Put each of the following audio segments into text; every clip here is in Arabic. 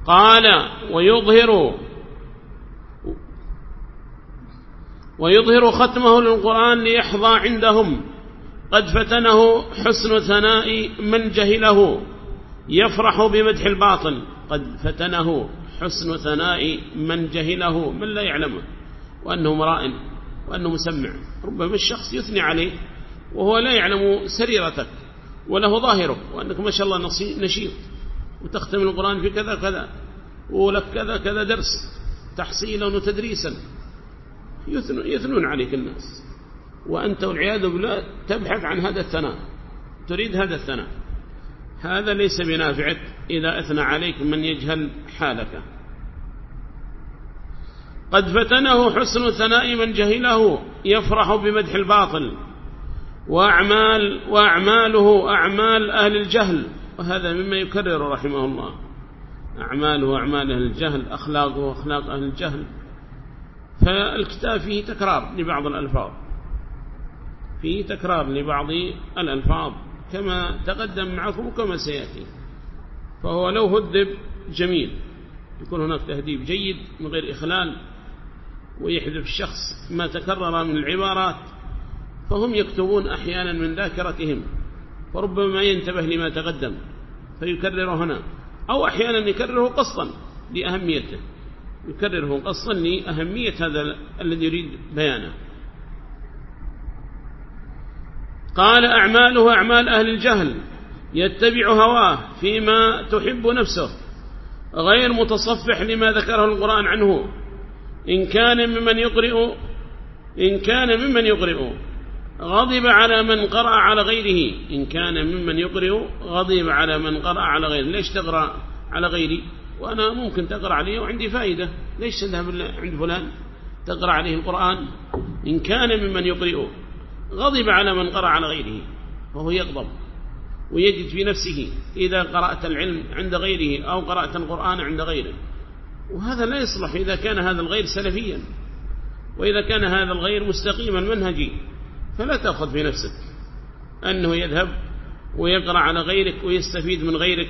قال ويظهر ختمه للقرآن ليحظى عندهم. قد فتنه حسن ثناء من جهله يفرح بمدح الباطل. قد فتنه حسن ثناء من جهله، من لا يعلمه وأنه مراء وأنه مسمع. ربما الشخص يثني عليه وهو لا يعلم سريرتك وله ظاهرك، وأنك ما شاء الله نشيط وتختم القرآن في كذا كذا ولك كذا كذا درس تحصيلا وتدريسا. يثنون عليك الناس، وأنت والعياذ بالله تبحث عن هذا الثناء، تريد هذا الثناء. هذا ليس بنافعك إذا أثنى عليك من يجهل حالك. قد فتنه حسن ثناء من جهله يفرح بمدح الباطل وأعماله أعمال أهل الجهل. وهذا مما يكرر رحمه الله، أعماله أعمال أهل الجهل، أخلاقه أخلاق أهل الجهل. فالكتاب فيه تكرار لبعض الألفاظ، فيه تكرار لبعض الألفاظ كما تقدم معكم وكما سيأتي. فهو لو هدب جميل، يكون هناك تهديب جيد من غير إخلال، ويحذف الشخص ما تكرر من العبارات. فهم يكتبون أحيانا من ذاكرتهم، فربما ينتبه لما تقدم فيكرره هنا، أو أحيانا يكرره قصدا لأهميته، يكرره قصدا لأهمية هذا الذي يريد بيانه. قال أعماله أعمال أهل الجهل يتبع هواه فيما تحب نفسه غير متصفح لما ذكره القرآن عنه. إن كان ممن يقرئ غضب على من قرأ على غيره. إن كان ممن يقرئ غضب على من قرأ على غيره. ليش تقرأ على غيري وأنا ممكن تقرأ عليه وعندي فائدة؟ ليش تذهب عند فلان تقرأ عليه القرآن؟ إن كان ممن يقرئ غضب على من قرأ على غيره، وهو يغضب ويجد في نفسه إذا قرأت العلم عند غيره أو قرأت القرآن عند غيره. وهذا لا يصلح إذا كان هذا الغير سلفيا، وإذا كان هذا الغير مستقيما منهجي. فلا تأخذ في نفسك أنه يذهب ويقرأ على غيرك ويستفيد من غيرك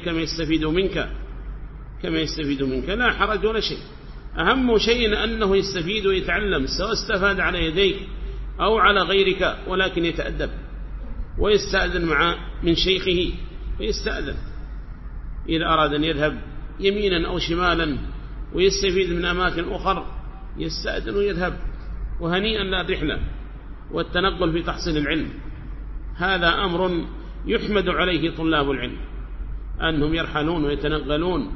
كما يستفيد منك. لا حرج ولا شيء. أهم شيء أنه يستفيد ويتعلم، سواء استفاد على يديك أو على غيرك، ولكن يتأدب ويستأذن من شيخه، ويستأذن إذا أراد أن يذهب يمينا أو شمالا ويستفيد من أماكن أخرى، يستأذن ويذهب. وهنيئا لا الرحلة والتنقل في تحصيل العلم. هذا أمر يحمد عليه طلاب العلم، أنهم يرحلون ويتنقلون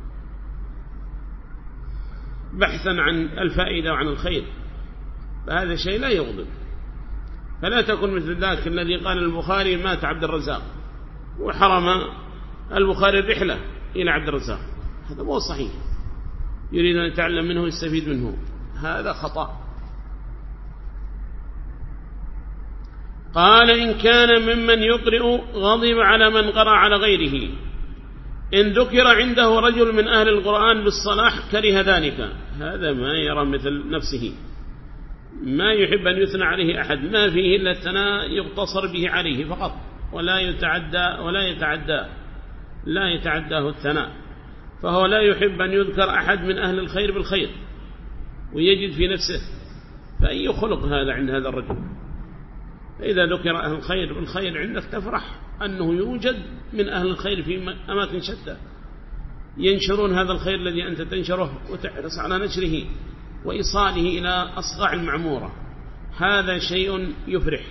بحثا عن الفائدة وعن الخير. فهذا شيء لا يغضب. فلا تكن مثل ذاك الذي قال البخاري مات عبد الرزاق وحرم البخاري الرحلة إلى عبد الرزاق. هذا مو صحيح. يريد أن يتعلم منه ويستفيد منه، هذا خطأ. قال إن كان ممن يقرئ غضب على من قرأ على غيره. إن ذكر عنده رجل من أهل القرآن بالصلاح كره ذلك. هذا ما يرى مثل نفسه، ما يحب أن يثنى عليه أحد، ما فيه إلا الثناء يقتصر به عليه فقط، ولا يتعداه الثناء. فهو لا يحب أن يذكر أحد من أهل الخير بالخير، ويجد في نفسه. فأي خلق هذا عند هذا الرجل؟ فإذا ذكر أهل الخير بالخير عندك تفرح أنه يوجد من أهل الخير في أماكن شتى ينشرون هذا الخير الذي أنت تنشره، وتحرص على نشره وإيصاله إلى أصقاع المعمورة. هذا شيء يفرح.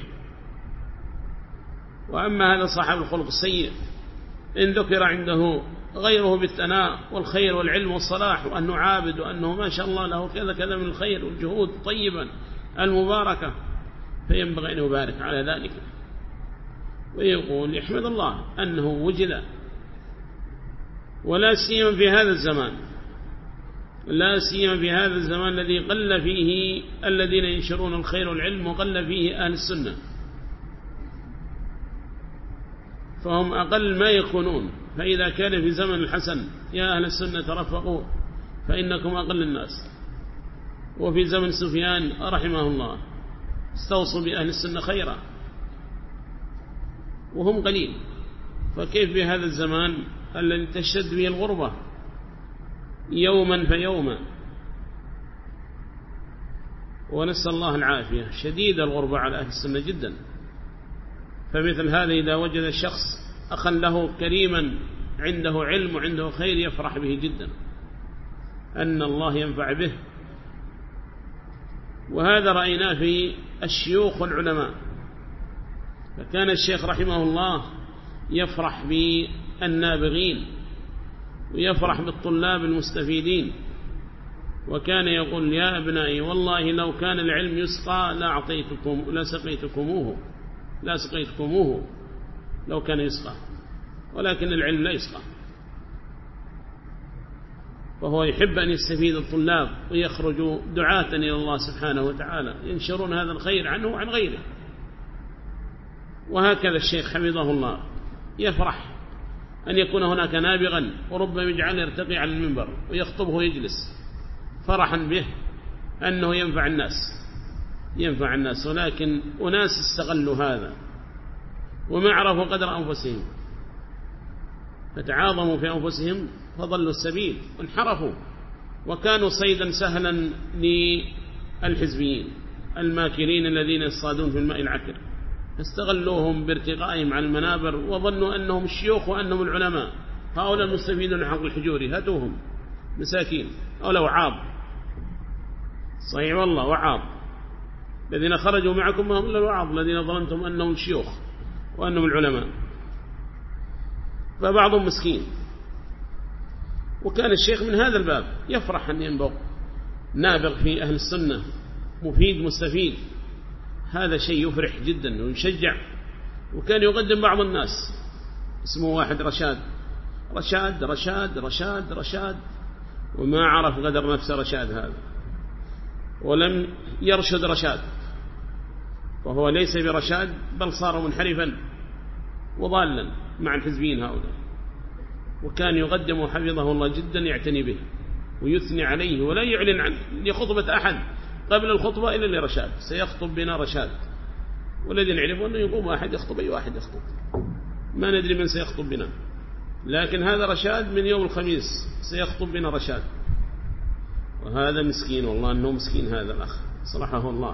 وأما هذا صاحب الخلق السيء، إن ذكر عنده غيره بالثناء والخير والعلم والصلاح، وأنه عابد وأنه ما شاء الله له كذا كذا من الخير والجهود طيبا المباركة، فينبغي أن يبارك على ذلك، ويقول يحمد الله أنه وجد. ولا سيما في هذا الزمان، لا سيما في هذا الزمان الذي قل فيه الذين ينشرون الخير والعلم، وقل فيه أهل السنة، فهم أقل ما يكونون. فإذا كان في زمن الحسن يا أهل السنة ترفقوا فإنكم أقل الناس، وفي زمن سفيان رحمه الله استوصوا بأهل السنة خيرا وهم قليل. فكيف بهذا الزمان الذي تشتد به الغربة يوما فيوما. ونسأل الله العافية. شديد الغربة على أهل السنة جدا. فمثل هذا إذا وجد الشخص أخا له كريما عنده علم وعنده خير يفرح به جدا أن الله ينفع به. وهذا رأيناه في الشيوخ والعلماء. فكان الشيخ رحمه الله يفرح بالنابغين ويفرح بالطلاب المستفيدين، وكان يقول يا أبنائي والله لو كان العلم يسقى لا سقيتكموه لو كان يسقى، ولكن العلم لا يسقى. فهو يحب أن يستفيد الطلاب ويخرجوا دعاة إلى الله سبحانه وتعالى ينشرون هذا الخير عنه وعن غيره. وهكذا الشيخ حفظه الله يفرح أن يكون هناك نابغا وربما يجعل يرتقي على المنبر ويخطبه ويجلس فرحا به أنه ينفع الناس. ولكن أناس استغلوا هذا وما عرفوا قدر أنفسهم فتعاظموا في أنفسهم فضلوا السبيل وانحرفوا، وكانوا صيدا سهلا للحزبيين الماكرين الذين يصطادون في الماء العكر، فاستغلوهم بارتقائهم على المنابر وظنوا أنهم الشيوخ وأنهم العلماء. هؤلاء المستفيدون حق الحجوري هاتوهم مساكين أو وعاظ. صحيح والله وعاظ. الذين خرجوا معكم هم الوعاظ الذين ظننتم أنهم الشيوخ وأنهم العلماء. فبعضهم مسكين. وكان الشيخ من هذا الباب يفرح أن ينبغ نابغ في أهل السنة مفيد مستفيد. هذا شيء يفرح جدا ويشجع. وكان يقدم بعض الناس اسمه واحد رشاد وما عرف قدر نفسه رشاد هذا، ولم يرشد رشاد، وهو ليس برشاد بل صار منحرفا وضالا مع الحزبين هؤلاء. وكان يقدم حفظه الله جدا يعتني به ويثني عليه ولا يعلن عن لخطبة أحد قبل الخطبة إلا لرشاد سيخطب بنا رشاد. والذين يعرفون أنه يقوم أحد يخطب أي واحد يخطب، ما ندري من سيخطب بنا، لكن هذا رشاد من يوم الخميس سيخطب بنا رشاد. وهذا مسكين والله أنه مسكين هذا الأخ صلحه الله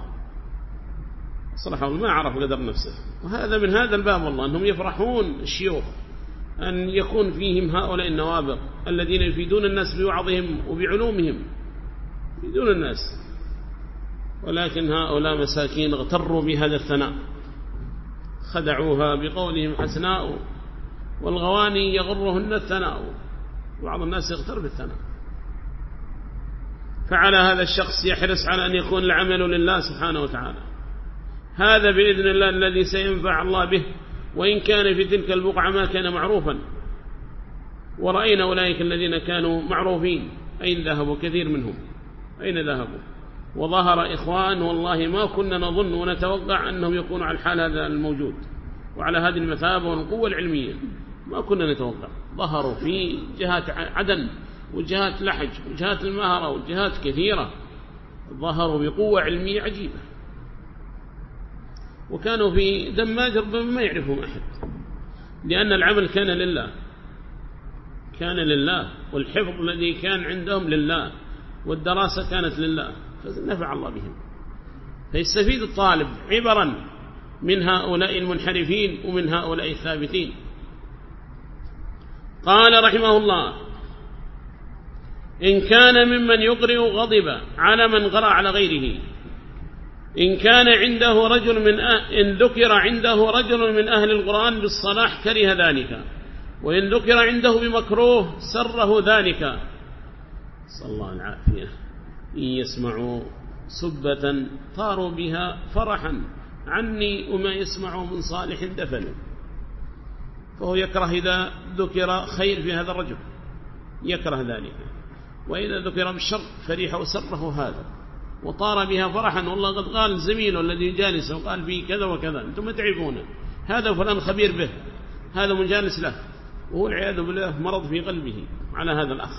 ما عرف قدر نفسه. وهذا من هذا الباب والله أنهم يفرحون الشيوخ أن يكون فيهم هؤلاء النوابغ الذين يفيدون الناس بوعظهم وبعلومهم يفيدون الناس. ولكن هؤلاء مساكين اغتروا بهذا الثناء خدعوها بقولهم حسناء والغواني يغرهن الثناء. بعض الناس يغتر بالثناء. فعلى هذا الشخص يحرص على أن يكون العمل لله سبحانه وتعالى. هذا بإذن الله الذي سينفع الله به، وإن كان في تلك البقعة ما كان معروفا. ورأينا أولئك الذين كانوا معروفين أين ذهبوا؟ كثير منهم أين ذهبوا؟ وظهر إخوان والله ما كنا نظن ونتوقع أنهم يكونوا على الحال هذا الموجود وعلى هذه المثابة والقوة العلمية، ما كنا نتوقع. ظهروا في جهات عدن وجهات لحج وجهات المهرة وجهات كثيرة، ظهروا بقوة علمية عجيبة. وكانوا في دماج ربما ما يعرفهم أحد، لأن العمل كان لله والحفظ الذي كان عندهم لله والدراسة كانت لله، فنفع الله بهم. فيستفيد الطالب عبرا من هؤلاء المنحرفين ومن هؤلاء الثابتين. قال رحمه الله: إن كان ممن يقرئ غضب على من قرأ على غيره، إن كان عنده إن ذكر عنده رجل من أهل القرآن بالصلاح كره ذلك، وإن ذكر عنده بمكروه سره ذلك. صلى الله العافية. إن يسمعوا سبة طاروا بها فرحا عني وما يسمعوا من صالح دفنوا. فهو يكره إذا ذكر خير في هذا الرجل يكره ذلك، وإذا ذكر بالشر فريح وسره هذا وطار بها فرحا. والله قد قال زميله الذي جالسه وقال فيه كذا وكذا، أنتم تعرفونه هذا فلان خبير به، هذا مجالس له، وهو العياذ بالله مرض في قلبه على هذا الأخ،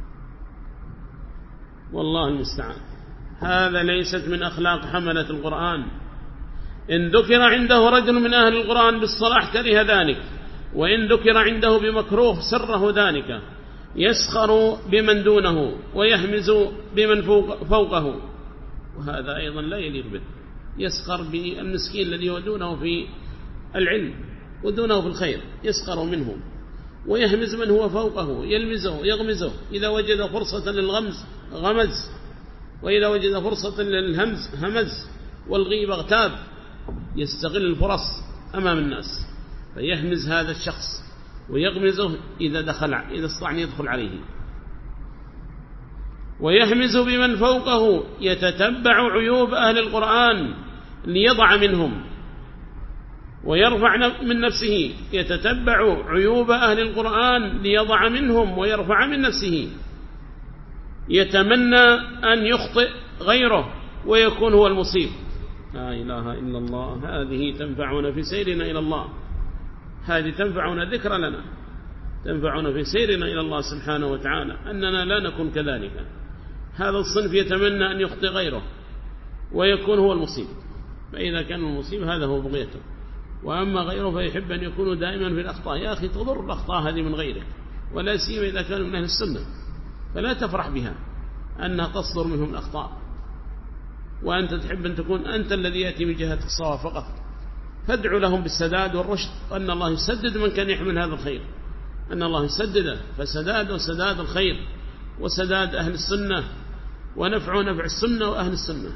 والله المستعان. هذا ليست من أخلاق حملة القرآن. إن ذكر عنده رجل من أهل القرآن بالصلاح كره ذلك، وإن ذكر عنده بمكروه سره ذلك. يسخر بمن دونه ويهمز بمن فوقه، وهذا أيضا لا يليق به. يسخر بالمسكين الذي هو دونه في العلم ودونه في الخير، يسخر منه، ويهمز من هو فوقه، يلمزه يغمزه، إذا وجد فرصة للغمز غمز، وإذا وجد فرصة للهمز همز، والغيب اغتاب، يستغل الفرص أمام الناس، فيهمز هذا الشخص ويغمزه إذا استطاع أن يدخل عليه. ويهمز بمن فوقه، يتتبع عيوب أهل القرآن ليضع منهم، ويرفع من نفسه، يتتبع عيوب أهل القرآن ليضع منهم ويرفع من نفسه، يتمنى أن يخطئ غيره ويكون هو المصيب. لا إله إلا الله. هذه تنفعنا في سيرنا إلى الله، هذه تنفعنا ذكر لنا، تنفعنا في سيرنا إلى الله سبحانه وتعالى، أننا لا نكون كذلك. هذا الصنف يتمنى أن يخطئ غيره ويكون هو المصيب، فإذا كان المصيب هذا هو بغيته، وأما غيره فيحب أن يكونوا دائما في الأخطاء. يا أخي تضر الأخطاء هذه من غيرك، ولا سيما إذا كانوا من أهل السنة، فلا تفرح بها أنها تصدر منهم الأخطاء، وأنت تحب أن تكون أنت الذي يأتي من جهة الصواب فقط. فادعوا لهم بالسداد والرشد، وأن الله يسدد من كان يحمل هذا الخير، أن الله يسدده، فسداد وسداد الخير وسداد أهل السنة، ونفع نفع السنة وأهل السنة،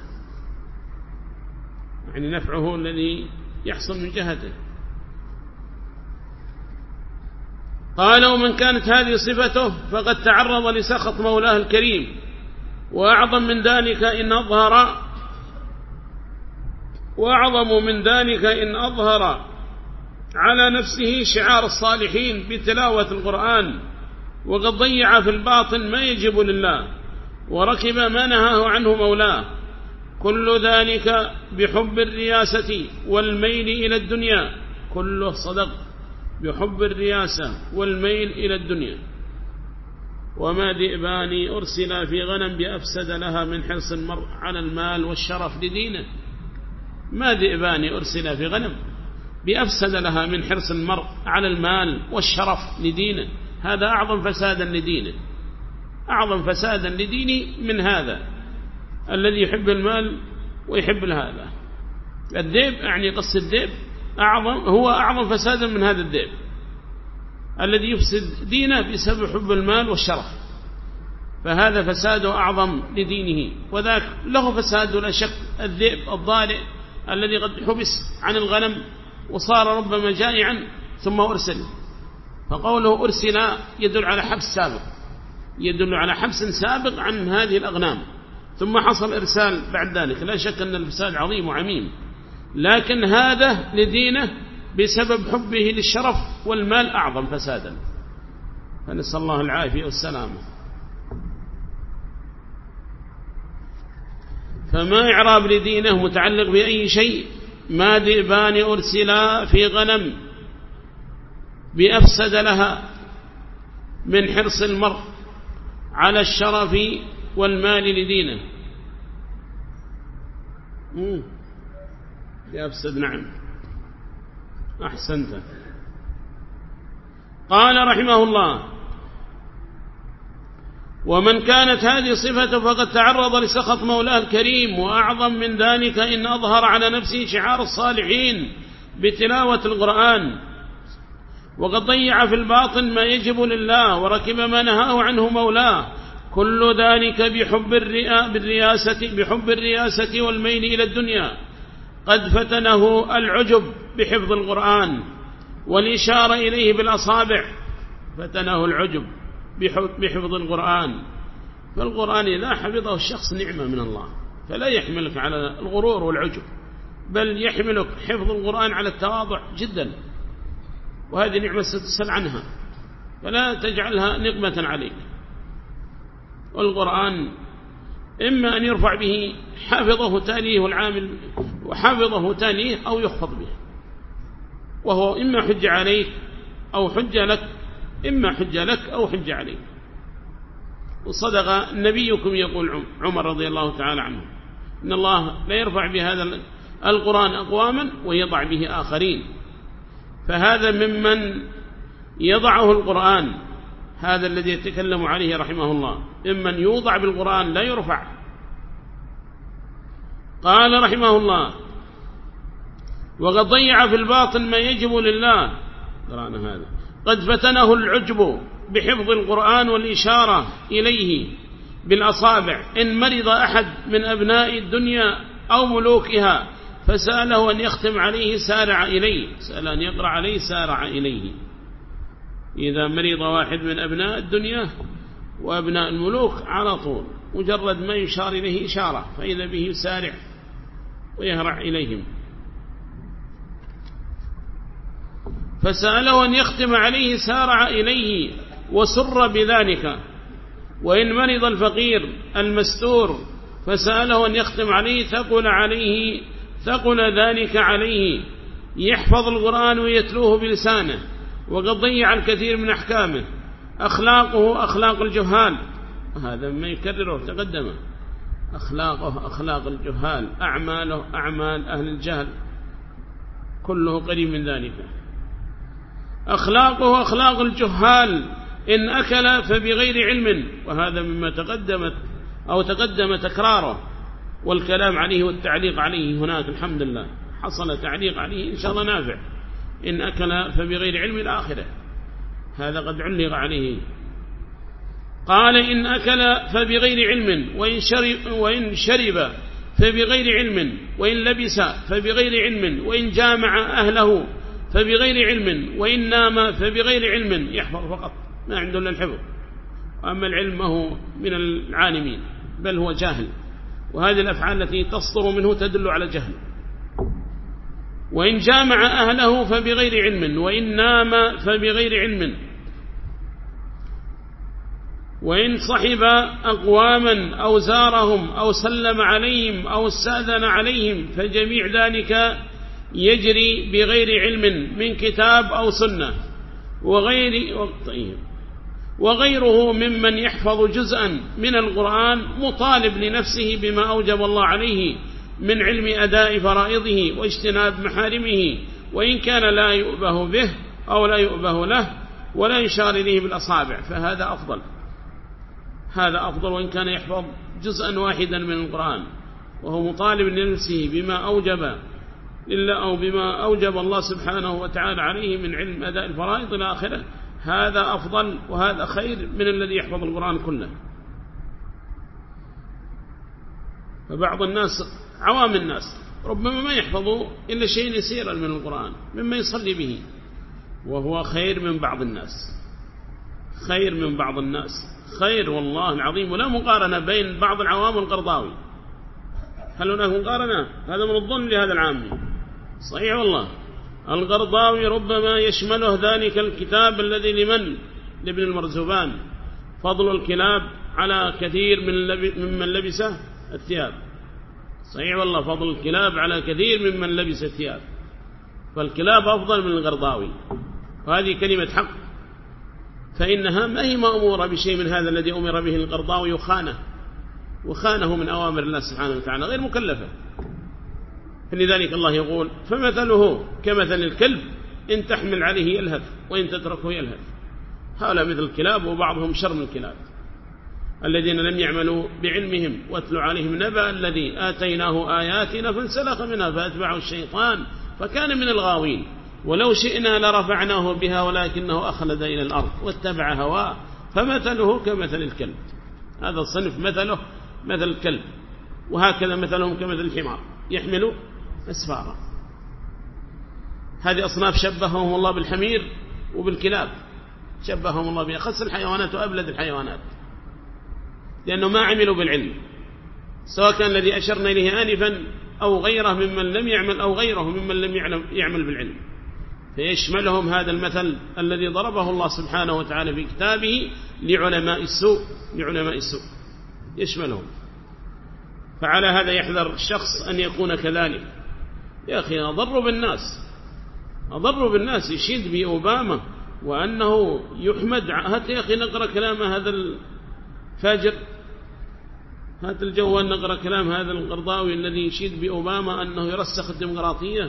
يعني نفعه الذي يحصل من جهته. قال: ومن كانت هذه صفته فقد تعرض لسخط مولاه الكريم، وأعظم من ذلك إن أظهر على نفسه شعار الصالحين بتلاوة القرآن، وقد ضيع في الباطن ما يجب لله، وركب ما نهاه عنه مولاه، كل ذلك بحب الرياسة والميل إلى الدنيا. كله صدق، بحب الرياسة والميل إلى الدنيا. وما ذئبان أرسلا في غنم بأفسد لها من حرص المرء على المال والشرف لدينه. ما ذئبان أرسلا في غنم بأفسد لها من حرص المرء على المال والشرف لدينه. هذا أعظم فسادا لدينه، أعظم فسادا لدينه من هذا الذي يحب المال ويحب هذا. الذئب، يعني قص الذئب هو أعظم فسادا من هذا الذئب الذي يفسد دينه بسبب حب المال والشرف، فهذا فساده أعظم لدينه. وذاك له فساد لا شك، الذئب الضارع الذي قد حبس عن الغنم وصار ربما جائعا ثم أرسل، فقوله أرسل يدل على حبس سابق، يدل على حبس سابق عن هذه الأغنام، ثم حصل إرسال بعد ذلك. لا شك أن الفساد عظيم وعميم، لكن هذا لدينه بسبب حبه للشرف والمال أعظم فسادا، فنسأل الله العافية والسلامة. فما إعراب لدينه متعلق بأي شيء. ما ذئبان أرسلا في غنم بأفسد لها من حرص المرء على الشرف والمال لدينه. بأفسد، نعم، أحسنت. قال رحمه الله: ومن كانت هذه صفته فقد تعرض لسخط مولاه الكريم، وأعظم من ذلك إن أظهر على نفسه شعار الصالحين بتلاوة القرآن، وقد ضيع في الباطن ما يجب لله، وركب ما نهاه عنه مولاه، كل ذلك بحب الرياسة والميل إلى الدنيا. قد فتنه العجب بحفظ القرآن والإشارة إليه بالأصابع، فتنه العجب بحفظ القرآن. فالقرآن إذا حفظه الشخص نعمة من الله، فلا يحملك على الغرور والعجب، بل يحملك حفظ القرآن على التواضع جدا، وهذه نعمة ستسأل عنها، فلا تجعلها نقمة عليك. والقرآن إما أن يرفع به حافظه تاليه والعامل وحافظه تاليه، أو يخفض به، وهو إما حج عليك أو حج لك، إما حج لك أو حج عليك. وصدق نبيكم يقول عمر رضي الله تعالى عنه: إن الله لا يرفع بهذا القرآن أقواما ويضع به آخرين. فهذا ممن يضعه القرآن، هذا الذي يتكلم عليه رحمه الله، ممن يوضع بالقرآن لا يرفع. قال رحمه الله: وقد ضيع في الباطن ما يجب لله. قرأنا هذا: قد فتنه العجب بحفظ القرآن والإشارة إليه بالأصابع. إن مرض أحد من أبناء الدنيا أو ملوكها فسأله أن يختم عليه سارع إليه، سأل أن يقرأ عليه سارع إليه. إذا مرض واحد من أبناء الدنيا وأبناء الملوك على طول مجرد ما يشار إليه إشارة فإذا به يسارع ويهرع إليهم. فسأله أن يختم عليه سارع إليه وسر بذلك. وإن مرض الفقير المستور فسأله أن يختم عليه ثقل ذلك عليه، يحفظ القرآن ويتلوه بلسانه. وقد ضيع الكثير من أحكامه. أخلاقه أخلاق الجهال، هذا ما يكرره تقدم، أخلاقه أخلاق الجهال، أعماله أعمال أهل الجهل، كله قريب من ذلك. أخلاقه أخلاق الجهال، إن أكل فبغير علم، وهذا مما تقدم تكراره والكلام عليه والتعليق عليه هناك. الحمد لله حصل تعليق عليه إن شاء الله نافع. إن أكل فبغير علم الآخرة، هذا قد علق عليه. قال: إن أكل فبغير علم، وإن شرب فبغير علم، وإن لبس فبغير علم، وإن جامع أهله فبغير علم، وإن نام فبغير علم. يحفظ فقط، ما عنده إلا الحفظ، وأما العلم هو من العالمين بل هو جاهل، وهذه الأفعال التي تصدر منه تدل على جهل. وإن جامع أهله فبغير علم، وإن نام فبغير علم، وإن صحب أقواما أو زارهم أو سلم عليهم أو استأذن عليهم فجميع ذلك يجري بغير علم من كتاب أو سنة. وغيره ممن يحفظ جزءا من القرآن مطالب لنفسه بما أوجب الله عليه من علم أداء فرائضه واجتناب محارمه، وإن كان لا يؤبه به أو لا يؤبه له ولا يشار إليه بالأصابع فهذا أفضل. هذا أفضل وإن كان يحفظ جزءا واحدا من القرآن وهو مطالب لنفسه بما أوجب إلا أو بما أوجب الله سبحانه وتعالى عليه من علم أداء الفرائض إلى آخره، هذا أفضل وهذا خير من الذي يحفظ القرآن كله. فبعض الناس عوام الناس ربما ما يحفظوا إلا شيء يسيرا من القرآن مما يصلي به، وهو خير من بعض الناس، خير من بعض الناس، خير والله العظيم. ولا مقارنة بين بعض العوام والقرضاوي. هل هناك مقارنة؟ هذا من الظن لهذا العامي. صحيح والله. القرضاوي ربما يشمله ذلك الكتاب الذي لابن المرزبان فضل الكلاب على كثير ممن لبس الثياب. صحيح والله، فضل الكلاب على كثير ممن لبس الثياب، فالكلاب أفضل من القرضاوي، وهذه كلمة حق، فإنها ما هي مأمورة بشيء من هذا الذي أمر به القرضاوي وخانه من أوامر الله سبحانه وتعالى، غير مكلفة. فلذلك الله يقول: فمثله كمثل الكلب إن تحمل عليه يلهث وإن تتركه يلهث. هؤلاء مثل الكلاب وبعضهم شر من الكلاب الذين لم يعملوا بعلمهم. واتل عليهم نبأ الذي آتيناه آياتنا فانسلخ منها فأتبعه الشيطان فكان من الغاوين ولو شئنا لرفعناه بها ولكنه أخلد إلى الأرض واتبع هواه فمثله كمثل الكلب. هذا الصنف مثله مثل الكلب، وهكذا مثلهم كمثل الحمار يحمل أسفارا. هذه أصناف شبههم الله بالحمير وبالكلاب، شبههم الله بأخس الحيوانات وأبلد الحيوانات، لأنه ما عملوا بالعلم، سواء كان الذي أشرنا إليه آنفا أو غيره ممن لم يعمل أو غيره ممن لم يعمل بالعلم. فيشملهم هذا المثل الذي ضربه الله سبحانه وتعالى في كتابه لعلماء السوء يشملهم. فعلى هذا يحذر الشخص أن يكون كذلك. يا أخي أضروا بالناس يشيد بأوباما وأنه يحمد. هات يا أخي نقرأ كلام هذا الفاجر، هات الجوال نقرأ كلام هذا القرضاوي الذي يشيد بأوباما أنه يرسخ الديمقراطية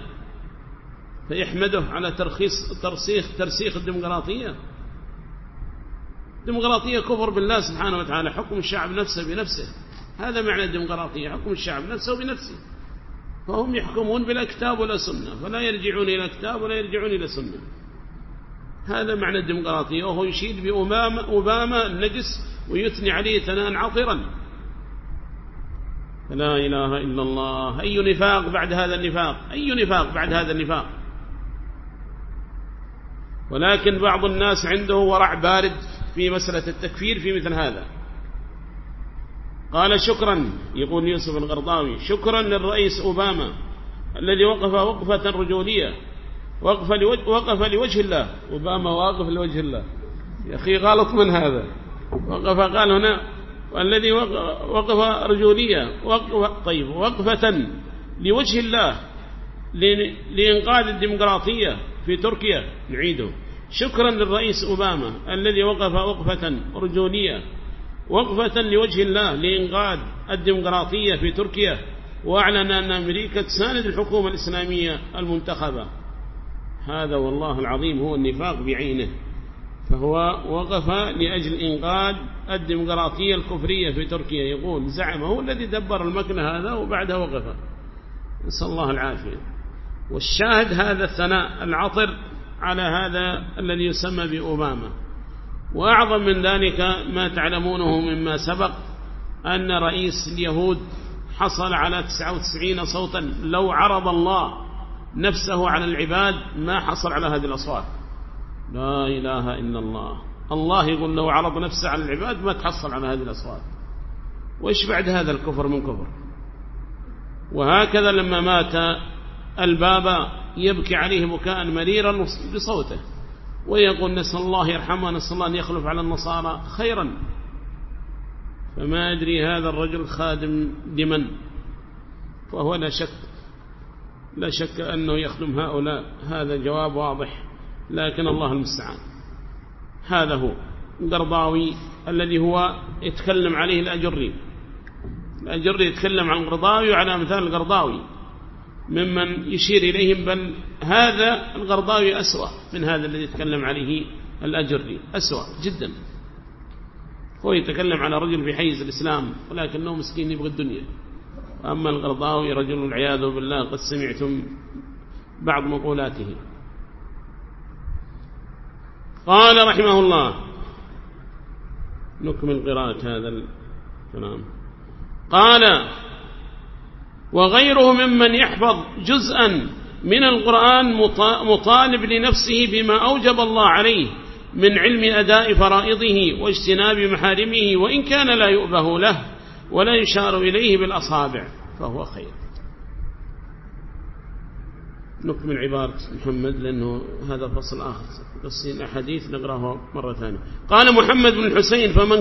فيحمده على ترسيخ الديمقراطية. ديمقراطية كفر بالله سبحانه وتعالى، حكم الشعب نفسه بنفسه، هذا معنى الديمقراطية، حكم الشعب نفسه بنفسه. فهم يحكمون بلا كتاب ولا سنة، فلا يرجعون إلى كتاب ولا يرجعون إلى سنة. هذا معنى الديمقراطية. وهو يشيد بأوباما النجس ويثني عليه ثناء عطرا. لا إله إلا الله. أي نفاق بعد هذا النفاق، أي نفاق بعد هذا النفاق. ولكن بعض الناس عنده ورع بارد في مسألة التكفير في مثل هذا. قال شكرا، يقول يوسف القرضاوي، شكرا للرئيس أوباما الذي وقف وقفة رجولية، وقف لوجه الله. أوباما واقف لوجه الله، يا أخي غلط من هذا. وقف، قال هنا والذي وقف رجولية، طيب وقفة لوجه الله لإنقاذ الديمقراطية في تركيا. نعيده، شكرا للرئيس أوباما الذي وقف وقفة رجولية، وقفة لوجه الله لإنقاذ الديمقراطية في تركيا، وأعلن أن أمريكا تساند الحكومة الإسلامية المنتخبة. هذا والله العظيم هو النفاق بعينه. فهو وقف لأجل إنقاذ الديمقراطية الكفرية في تركيا. يقول زعم هو الذي دبر المكن هذا وبعدها وقف. نسأل الله العافية. والشاهد هذا الثناء العطر على هذا الذي يسمى بأوباما. وأعظم من ذلك ما تعلمونه مما سبق أن رئيس اليهود حصل على 99 صوتا. لو عرض الله نفسه على العباد ما حصل على هذه الأصوات. لا إله إلا الله. الله يقول لو عرض نفسه على العباد ما تحصل على هذه الأصوات. وإيش بعد هذا الكفر من كفر؟ وهكذا لما مات البابا يبكي عليه بكاء مريرا بصوته ويقول نسأل الله يرحمه، نسأل الله أن يخلف على النصارى خيرا. فما أدري هذا الرجل خادم لمن؟ فهو لا شك أنه يخدم هؤلاء. هذا جواب واضح، لكن الله المستعان. هذا هو القرضاوي الذي هو يتكلم عليه الأجري يتكلم عن القرضاوي وعلى مثال القرضاوي ممن يشير إليهم، بل هذا القرضاوي أسوأ من هذا الذي يتكلم عليه الأجري، أسوأ جدا. هو يتكلم على رجل في حيز الإسلام ولكنه مسكين يبغى الدنيا. أما القرضاوي رجل والعياذ بالله قد سمعتم بعض مقولاته. قال رحمه الله، نكمل قراءة هذا الكلام. قال وغيره ممن يحفظ جزءا من القرآن مطالب لنفسه بما أوجب الله عليه من علم أداء فرائضه واجتناب محارمه، وإن كان لا يؤبه له ولا يشار إليه بالأصابع فهو خير. نكمل عبارة محمد لأنه هذا فصل آخر، قصين أحاديث نقرأه مرة ثانية. قال محمد بن الحسين فمن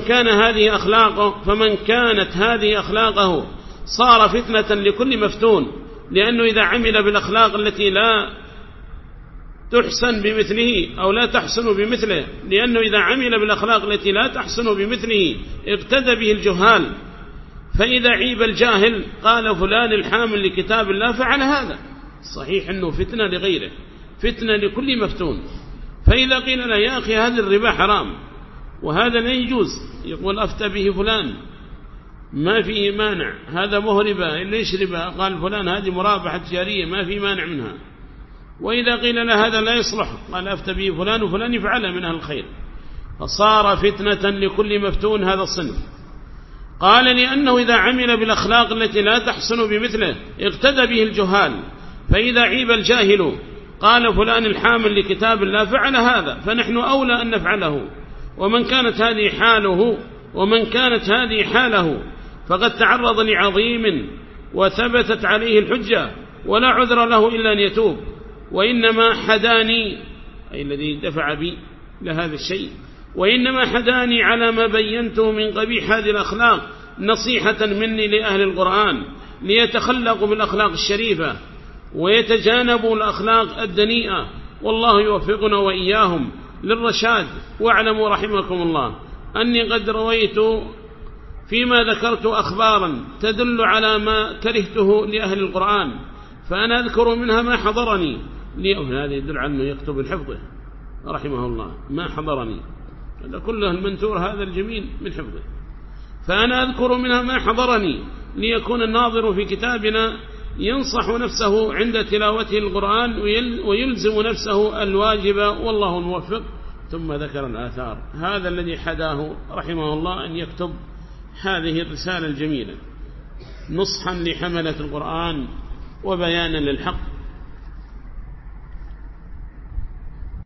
كانت هذه أخلاقه صار فتنة لكل مفتون، لأنه إذا عمل بالأخلاق التي لا تحسن بمثله أو لا تحسن بمثله، لأنه إذا عمل بالأخلاق التي لا تحسن بمثله اقتدى به الجهال، فإذا عيب الجاهل قال فلان الحامل لكتاب الله فعل هذا. صحيح أنه فتنة لغيره، فتنة لكل مفتون. فإذا قيل له يا أخي هذا الربا حرام وهذا لا يجوز، يقول أفتى به فلان ما فيه مانع، هذا مهربا ليش ربا؟ قال فلان هذه مرابحة تجارية ما في مانع منها. وإذا قيل له هذا لا يصلح قال أفتى به فلان وفلان يفعله من أهل الخير. فصار فتنة لكل مفتون هذا الصنف. قال لأنه إذا عمل بالأخلاق التي لا تحسن بمثله اقتدى به الجهال، فإذا عيب الجاهل قال فلان الحامل لكتاب الله فعل هذا، فنحن أولى أن نفعله. ومن كانت هذه حاله فقد تعرض لعظيم وثبتت عليه الحجة ولا عذر له إلا أن يتوب. وإنما حداني، أي الذي دفع بي لهذا الشيء، وإنما حداني على ما بينته من قبيح هذه الأخلاق نصيحة مني لأهل القرآن ليتخلقوا بالأخلاق الشريفة ويتجانبوا الأخلاق الدنيئة، والله يوفقنا وإياهم للرشاد. واعلموا رحمكم الله أني قد رويت فيما ذكرت أخبارا تدل على ما كرهته لأهل القرآن، فأنا أذكر منها ما حضرني هذا يدل على أنه يكتب الحفظ رحمه الله ما حضرني. هذا كله المنثور هذا الجميل من حفظه. فأنا أذكر منها ما حضرني ليكون الناظر في كتابنا ينصح نفسه عند تلاوته القرآن ويلزم نفسه الواجب والله الموفق. ثم ذكر الآثار. هذا الذي حداه رحمه الله أن يكتب هذه الرسالة الجميلة نصحا لحملة القرآن وبيانا للحق